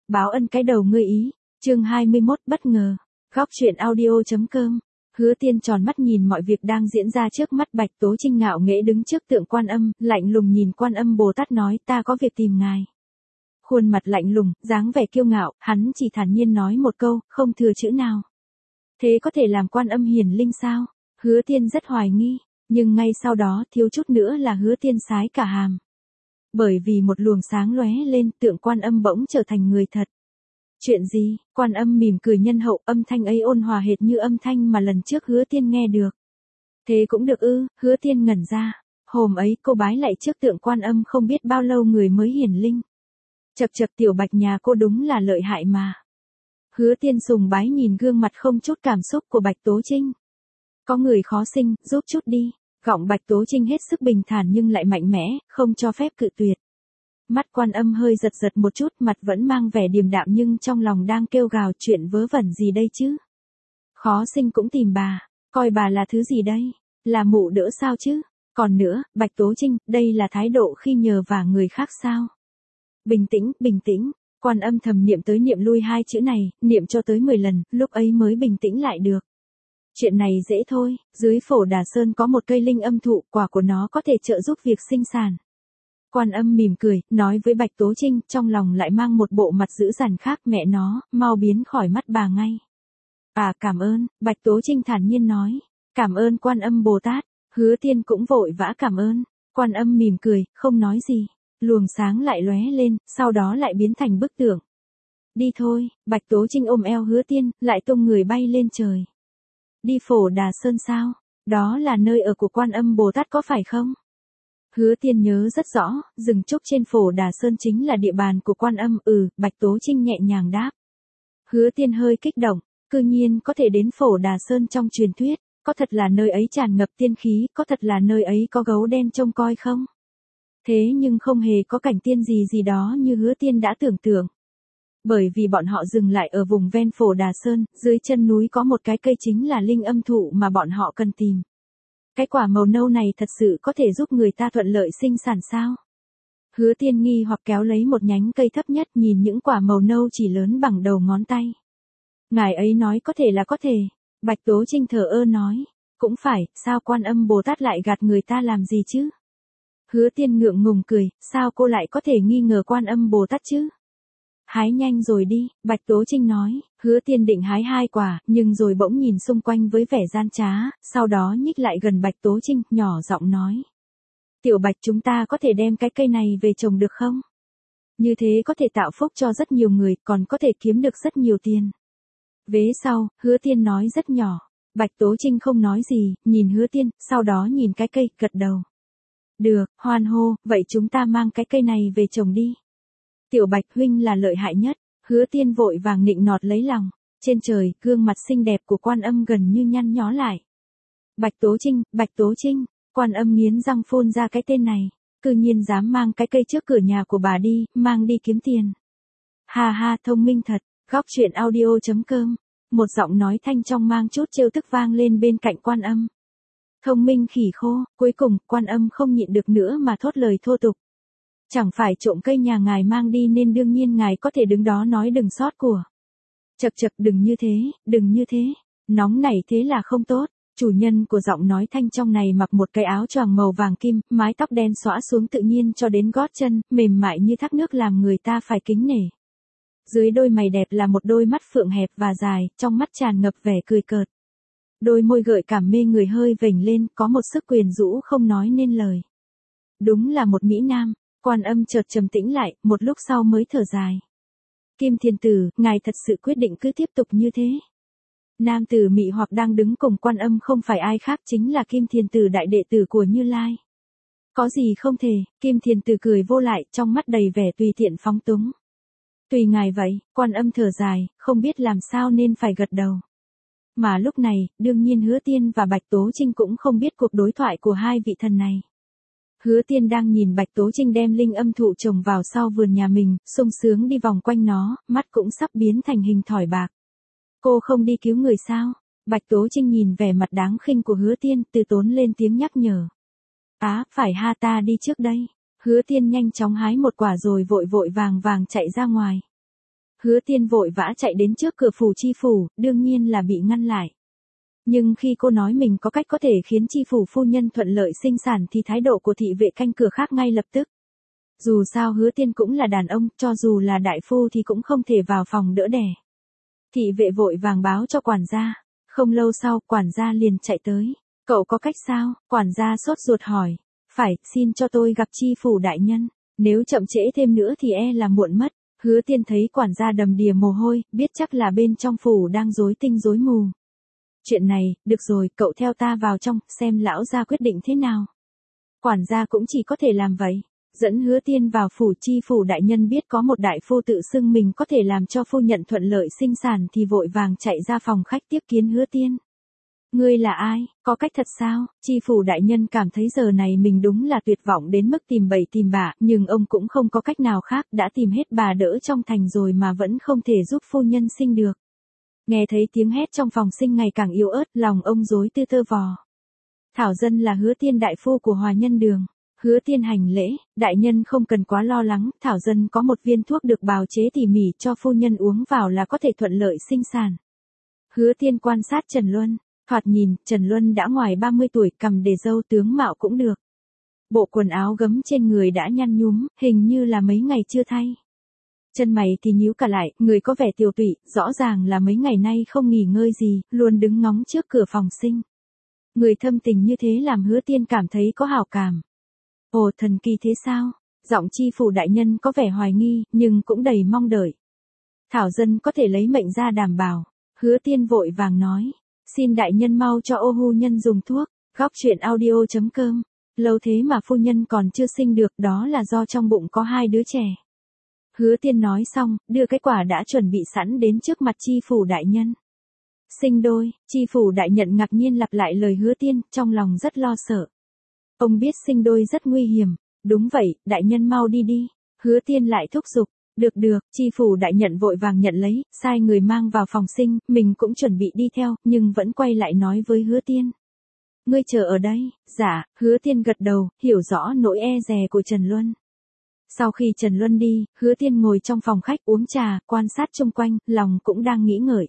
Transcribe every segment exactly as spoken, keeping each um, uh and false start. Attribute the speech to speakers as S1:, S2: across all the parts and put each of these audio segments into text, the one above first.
S1: báo ân cái đầu ngươi ý. Chương hai mươi mốt bất ngờ. Góc truyện audio.com. Hứa Tiên tròn mắt nhìn mọi việc đang diễn ra trước mắt. Bạch Tố Trinh ngạo nghễ đứng trước tượng Quan Âm, lạnh lùng nhìn Quan Âm Bồ Tát nói, ta có việc tìm ngài. Khuôn mặt lạnh lùng, dáng vẻ kiêu ngạo, hắn chỉ thản nhiên nói một câu, không thừa chữ nào. Thế có thể làm Quan Âm hiển linh sao? Hứa Tiên rất hoài nghi, nhưng ngay sau đó thiếu chút nữa là Hứa Tiên sái cả hàm. Bởi vì một luồng sáng lóe lên, tượng Quan Âm bỗng trở thành người thật. Chuyện gì? Quan Âm mỉm cười nhân hậu, âm thanh ấy ôn hòa hệt như âm thanh mà lần trước Hứa Tiên nghe được. Thế cũng được ư? Hứa Tiên ngẩn ra. Hôm ấy cô bái lạy trước tượng Quan Âm không biết bao lâu người mới hiển linh. Chậc chậc, tiểu Bạch nhà cô đúng là lợi hại mà. Hứa Tiên sùng bái nhìn gương mặt không chút cảm xúc của Bạch Tố Trinh. Có người khó sinh, giúp chút đi. Giọng Bạch Tố Trinh hết sức bình thản nhưng lại mạnh mẽ, không cho phép cự tuyệt. Mắt Quan Âm hơi giật giật một chút, mặt vẫn mang vẻ điềm đạm nhưng trong lòng đang kêu gào, chuyện vớ vẩn gì đây chứ? Khó sinh cũng tìm bà, coi bà là thứ gì đây? Là mụ đỡ sao chứ? Còn nữa, Bạch Tố Trinh, đây là thái độ khi nhờ vả người khác sao? Bình tĩnh, bình tĩnh. Quan Âm thầm niệm tới niệm lui hai chữ này, niệm cho tới mười lần, lúc ấy mới bình tĩnh lại được. Chuyện này dễ thôi, dưới Phổ Đà Sơn có một cây linh âm thụ, quả của nó có thể trợ giúp việc sinh sản. Quan Âm mỉm cười, nói với Bạch Tố Trinh, trong lòng lại mang một bộ mặt dữ dằn khác, mẹ nó, mau biến khỏi mắt bà ngay. À, cảm ơn, Bạch Tố Trinh thản nhiên nói, cảm ơn Quan Âm Bồ Tát. Hứa Tiên cũng vội vã cảm ơn. Quan Âm mỉm cười, không nói gì. Luồng sáng lại lóe lên, sau đó lại biến thành bức tượng. Đi thôi, Bạch Tố Trinh ôm eo Hứa Tiên, lại tung người bay lên trời. Đi Phổ Đà Sơn sao? Đó là nơi ở của Quan Âm Bồ Tát có phải không? Hứa Tiên nhớ rất rõ, rừng trúc trên Phổ Đà Sơn chính là địa bàn của Quan Âm. Ừ, Bạch Tố Trinh nhẹ nhàng đáp. Hứa Tiên hơi kích động, cư nhiên có thể đến Phổ Đà Sơn trong truyền thuyết, có thật là nơi ấy tràn ngập tiên khí, có thật là nơi ấy có gấu đen trông coi không? Thế nhưng không hề có cảnh tiên gì gì đó như Hứa Tiên đã tưởng tượng. Bởi vì bọn họ dừng lại ở vùng ven Phổ Đà Sơn, dưới chân núi có một cái cây chính là linh âm thụ mà bọn họ cần tìm. Cái quả màu nâu này thật sự có thể giúp người ta thuận lợi sinh sản sao? Hứa Tiên nghi hoặc kéo lấy một nhánh cây thấp nhất, nhìn những quả màu nâu chỉ lớn bằng đầu ngón tay. Ngài ấy nói có thể là có thể. Bạch Tố Trinh thờ ơ nói. Cũng phải, sao Quan Âm Bồ Tát lại gạt người ta làm gì chứ? Hứa Tiên ngượng ngùng cười, sao cô lại có thể nghi ngờ Quan Âm Bồ Tát chứ? Hái nhanh rồi đi, Bạch Tố Trinh nói. Hứa Tiên định hái hai quả, nhưng rồi bỗng nhìn xung quanh với vẻ gian trá, sau đó nhích lại gần Bạch Tố Trinh, nhỏ giọng nói. Tiểu Bạch, chúng ta có thể đem cái cây này về trồng được không? Như thế có thể tạo phúc cho rất nhiều người, còn có thể kiếm được rất nhiều tiền. Vế sau, Hứa Tiên nói rất nhỏ. Bạch Tố Trinh không nói gì, nhìn Hứa Tiên, sau đó nhìn cái cây, gật đầu. Được, hoan hô, vậy chúng ta mang cái cây này về trồng đi. Tiểu Bạch huynh là lợi hại nhất. Hứa Tiên vội vàng nịnh nọt lấy lòng. Trên trời, gương mặt xinh đẹp của Quan Âm gần như nhăn nhó lại. Bạch Tố Trinh, Bạch Tố Trinh, Quan Âm nghiến răng phun ra cái tên này. Cư nhiên dám mang cái cây trước cửa nhà của bà đi, mang đi kiếm tiền. Ha ha, thông minh thật. Góc truyện audio.com. Một giọng nói thanh trong mang chút trêu tức vang lên bên cạnh Quan Âm. Thông minh khỉ khô. Cuối cùng, Quan Âm không nhịn được nữa mà thốt lời thô tục. Chẳng phải trộm cây nhà ngài mang đi nên đương nhiên ngài có thể đứng đó nói đừng sót của. Chậc chậc, đừng như thế, đừng như thế. Nóng nảy thế là không tốt. Chủ nhân của giọng nói thanh trong này mặc một cái áo choàng màu vàng kim, mái tóc đen xõa xuống tự nhiên cho đến gót chân, mềm mại như thác nước làm người ta phải kính nể. Dưới đôi mày đẹp là một đôi mắt phượng hẹp và dài, trong mắt tràn ngập vẻ cười cợt. Đôi môi gợi cảm mê người hơi vểnh lên, có một sức quyến rũ không nói nên lời. Đúng là một mỹ nam. Quan Âm chợt trầm tĩnh lại, một lúc sau mới thở dài. Kim Thiền Tử, ngài thật sự quyết định cứ tiếp tục như thế. Nam tử mị hoặc đang đứng cùng Quan Âm không phải ai khác chính là Kim Thiền Tử, đại đệ tử của Như Lai. Có gì không thể? Kim Thiền Tử cười vô lại, trong mắt đầy vẻ tùy tiện phóng túng. Tùy ngài vậy. Quan Âm thở dài, không biết làm sao nên phải gật đầu. Mà lúc này, đương nhiên Hứa Tiên và Bạch Tố Trinh cũng không biết cuộc đối thoại của hai vị thần này. Hứa Tiên đang nhìn Bạch Tố Trinh đem linh âm thụ trồng vào sau vườn nhà mình, sung sướng đi vòng quanh nó, mắt cũng sắp biến thành hình thỏi bạc. Cô không đi cứu người sao? Bạch Tố Trinh nhìn vẻ mặt đáng khinh của Hứa Tiên, từ tốn lên tiếng nhắc nhở. Á, phải ha, ta đi trước đây. Hứa Tiên nhanh chóng hái một quả rồi vội vội vàng vàng chạy ra ngoài. Hứa Tiên vội vã chạy đến trước cửa phủ chi phủ, đương nhiên là bị ngăn lại. Nhưng khi cô nói mình có cách có thể khiến chi phủ phu nhân thuận lợi sinh sản thì thái độ của thị vệ canh cửa khác ngay lập tức. Dù sao Hứa Tiên cũng là đàn ông, cho dù là đại phu thì cũng không thể vào phòng đỡ đẻ. Thị vệ vội vàng báo cho quản gia. Không lâu sau, quản gia liền chạy tới. Cậu có cách sao? Quản gia sốt ruột hỏi. Phải, xin cho tôi gặp chi phủ đại nhân. Nếu chậm trễ thêm nữa thì e là muộn mất. Hứa Tiên thấy quản gia đầm đìa mồ hôi, biết chắc là bên trong phủ đang rối tinh rối mù. Chuyện này, được rồi, cậu theo ta vào trong, xem lão gia quyết định thế nào. Quản gia cũng chỉ có thể làm vậy. Dẫn Hứa Tiên vào phủ chi phủ đại nhân biết có một đại phu tự xưng mình có thể làm cho phu nhận thuận lợi sinh sản thì vội vàng chạy ra phòng khách tiếp kiến Hứa Tiên. Ngươi là ai, có cách thật sao? Chi phủ đại nhân cảm thấy giờ này mình đúng là tuyệt vọng đến mức tìm bậy tìm bạ, nhưng ông cũng không có cách nào khác, đã tìm hết bà đỡ trong thành rồi mà vẫn không thể giúp phu nhân sinh được. Nghe thấy tiếng hét trong phòng sinh ngày càng yếu ớt, lòng ông rối tư tơ vò. Thảo dân là Hứa Tiên đại phu của Hòa Nhân Đường. Hứa Tiên hành lễ, đại nhân không cần quá lo lắng, Thảo dân có một viên thuốc được bào chế tỉ mỉ cho phu nhân uống vào là có thể thuận lợi sinh sản. Hứa Tiên quan sát Trần Luân, thoạt nhìn, Trần Luân đã ngoài ba mươi tuổi, cằm để râu tướng mạo cũng được. Bộ quần áo gấm trên người đã nhăn nhúm, hình như là mấy ngày chưa thay. Chân mày thì nhíu cả lại, người có vẻ tiều tụy, rõ ràng là mấy ngày nay không nghỉ ngơi gì, luôn đứng ngóng trước cửa phòng sinh. Người thâm tình như thế làm Hứa Tiên cảm thấy có hảo cảm. Ồ, thần kỳ thế sao? Giọng chi phủ đại nhân có vẻ hoài nghi, nhưng cũng đầy mong đợi. Thảo dân có thể lấy mệnh ra đảm bảo. Hứa Tiên vội vàng nói. Xin đại nhân mau cho ô hu nhân dùng thuốc. Góc truyện audio chấm com. Lâu thế mà phu nhân còn chưa sinh được, đó là do trong bụng có hai đứa trẻ. Hứa Tiên nói xong, đưa cái quả đã chuẩn bị sẵn đến trước mặt chi phủ đại nhân. Sinh đôi, chi phủ đại nhận ngạc nhiên lặp lại lời Hứa Tiên, trong lòng rất lo sợ. Ông biết sinh đôi rất nguy hiểm. Đúng vậy, đại nhân mau đi đi. Hứa Tiên lại thúc giục. Được được, chi phủ đại nhận vội vàng nhận lấy, sai người mang vào phòng sinh, mình cũng chuẩn bị đi theo, nhưng vẫn quay lại nói với Hứa Tiên. Ngươi chờ ở đây. Dạ, Hứa Tiên gật đầu, hiểu rõ nỗi e dè của Trần Luân. Sau khi Trần Luân đi, Hứa Tiên ngồi trong phòng khách uống trà, quan sát xung quanh, lòng cũng đang nghĩ ngợi.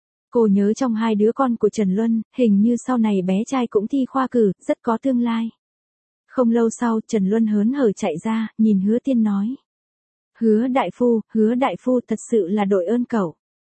S1: Cô nhớ trong hai đứa con của Trần Luân, hình như sau này bé trai cũng thi khoa cử, rất có tương lai. Không lâu sau, Trần Luân hớn hở chạy ra, nhìn Hứa Tiên nói. Hứa đại phu, Hứa đại phu thật sự là đội ơn cậu.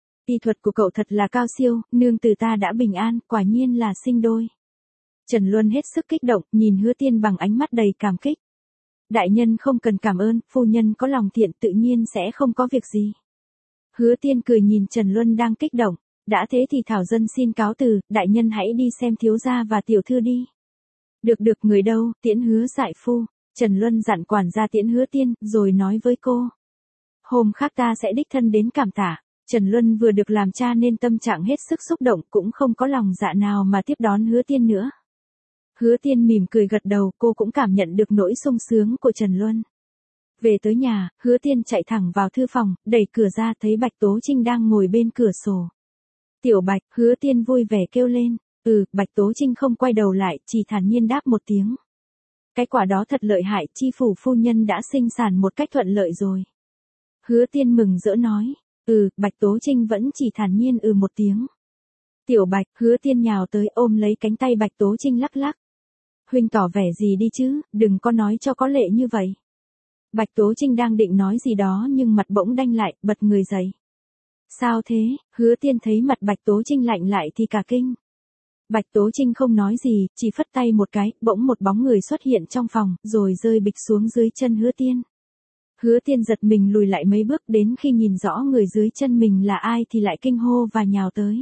S1: Y thuật của cậu thật là cao siêu, nương tử ta đã bình an, quả nhiên là sinh đôi. Trần Luân hết sức kích động, nhìn Hứa Tiên bằng ánh mắt đầy cảm kích. Đại nhân không cần cảm ơn, phu nhân có lòng thiện tự nhiên sẽ không có việc gì. Hứa Tiên cười nhìn Trần Luân đang kích động. Đã thế thì Thảo dân xin cáo từ, đại nhân hãy đi xem thiếu gia và tiểu thư đi. Được được, người đâu, tiễn Hứa đại phu. Trần Luân dặn quản gia tiễn Hứa Tiên, rồi nói với cô. Hôm khác ta sẽ đích thân đến cảm tạ. Trần Luân vừa được làm cha nên tâm trạng hết sức xúc động, cũng không có lòng dạ nào mà tiếp đón Hứa Tiên nữa. Hứa Tiên mỉm cười gật đầu, cô cũng cảm nhận được nỗi sung sướng của Trần Luân. Về tới nhà, Hứa Tiên chạy thẳng vào thư phòng, đẩy cửa ra thấy Bạch Tố Trinh đang ngồi bên cửa sổ. Tiểu Bạch, Hứa Tiên vui vẻ kêu lên. Ừ, Bạch Tố Trinh không quay đầu lại, chỉ thản nhiên đáp một tiếng. Cái quả đó thật lợi hại, chi phủ phu nhân đã sinh sản một cách thuận lợi rồi. Hứa Tiên mừng rỡ nói. Ừ, Bạch Tố Trinh vẫn chỉ thản nhiên ừ một tiếng. Tiểu Bạch, Hứa Tiên nhào tới ôm lấy cánh tay Bạch Tố Trinh lắc lắc. Huynh tỏ vẻ gì đi chứ, đừng có nói cho có lệ như vậy. Bạch Tố Trinh đang định nói gì đó nhưng mặt bỗng đanh lại, bật người dậy. Sao thế? Hứa Tiên thấy mặt Bạch Tố Trinh lạnh lại thì cả kinh. Bạch Tố Trinh không nói gì, chỉ phất tay một cái, bỗng một bóng người xuất hiện trong phòng, rồi rơi bịch xuống dưới chân Hứa Tiên. Hứa Tiên giật mình lùi lại mấy bước, đến khi nhìn rõ người dưới chân mình là ai thì lại kinh hô và nhào tới.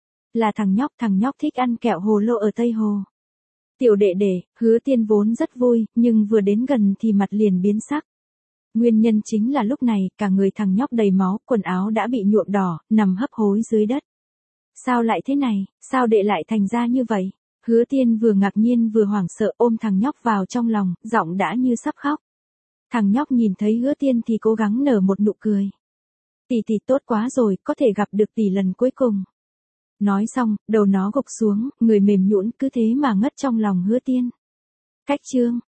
S1: Là thằng nhóc, thằng nhóc thích ăn kẹo hồ lô ở Tây Hồ. Tiểu đệ đệ, Hứa Tiên vốn rất vui, nhưng vừa đến gần thì mặt liền biến sắc. Nguyên nhân chính là lúc này, cả người thằng nhóc đầy máu, quần áo đã bị nhuộm đỏ, nằm hấp hối dưới đất. Sao lại thế này, sao đệ lại thành ra như vậy? Hứa Tiên vừa ngạc nhiên vừa hoảng sợ ôm thằng nhóc vào trong lòng, giọng đã như sắp khóc. Thằng nhóc nhìn thấy Hứa Tiên thì cố gắng nở một nụ cười. Tỷ tỷ tốt quá rồi, có thể gặp được tỷ lần cuối cùng. Nói xong, đầu nó gục xuống, người mềm nhũn cứ thế mà ngất trong lòng Hứa Tiên. Cách chương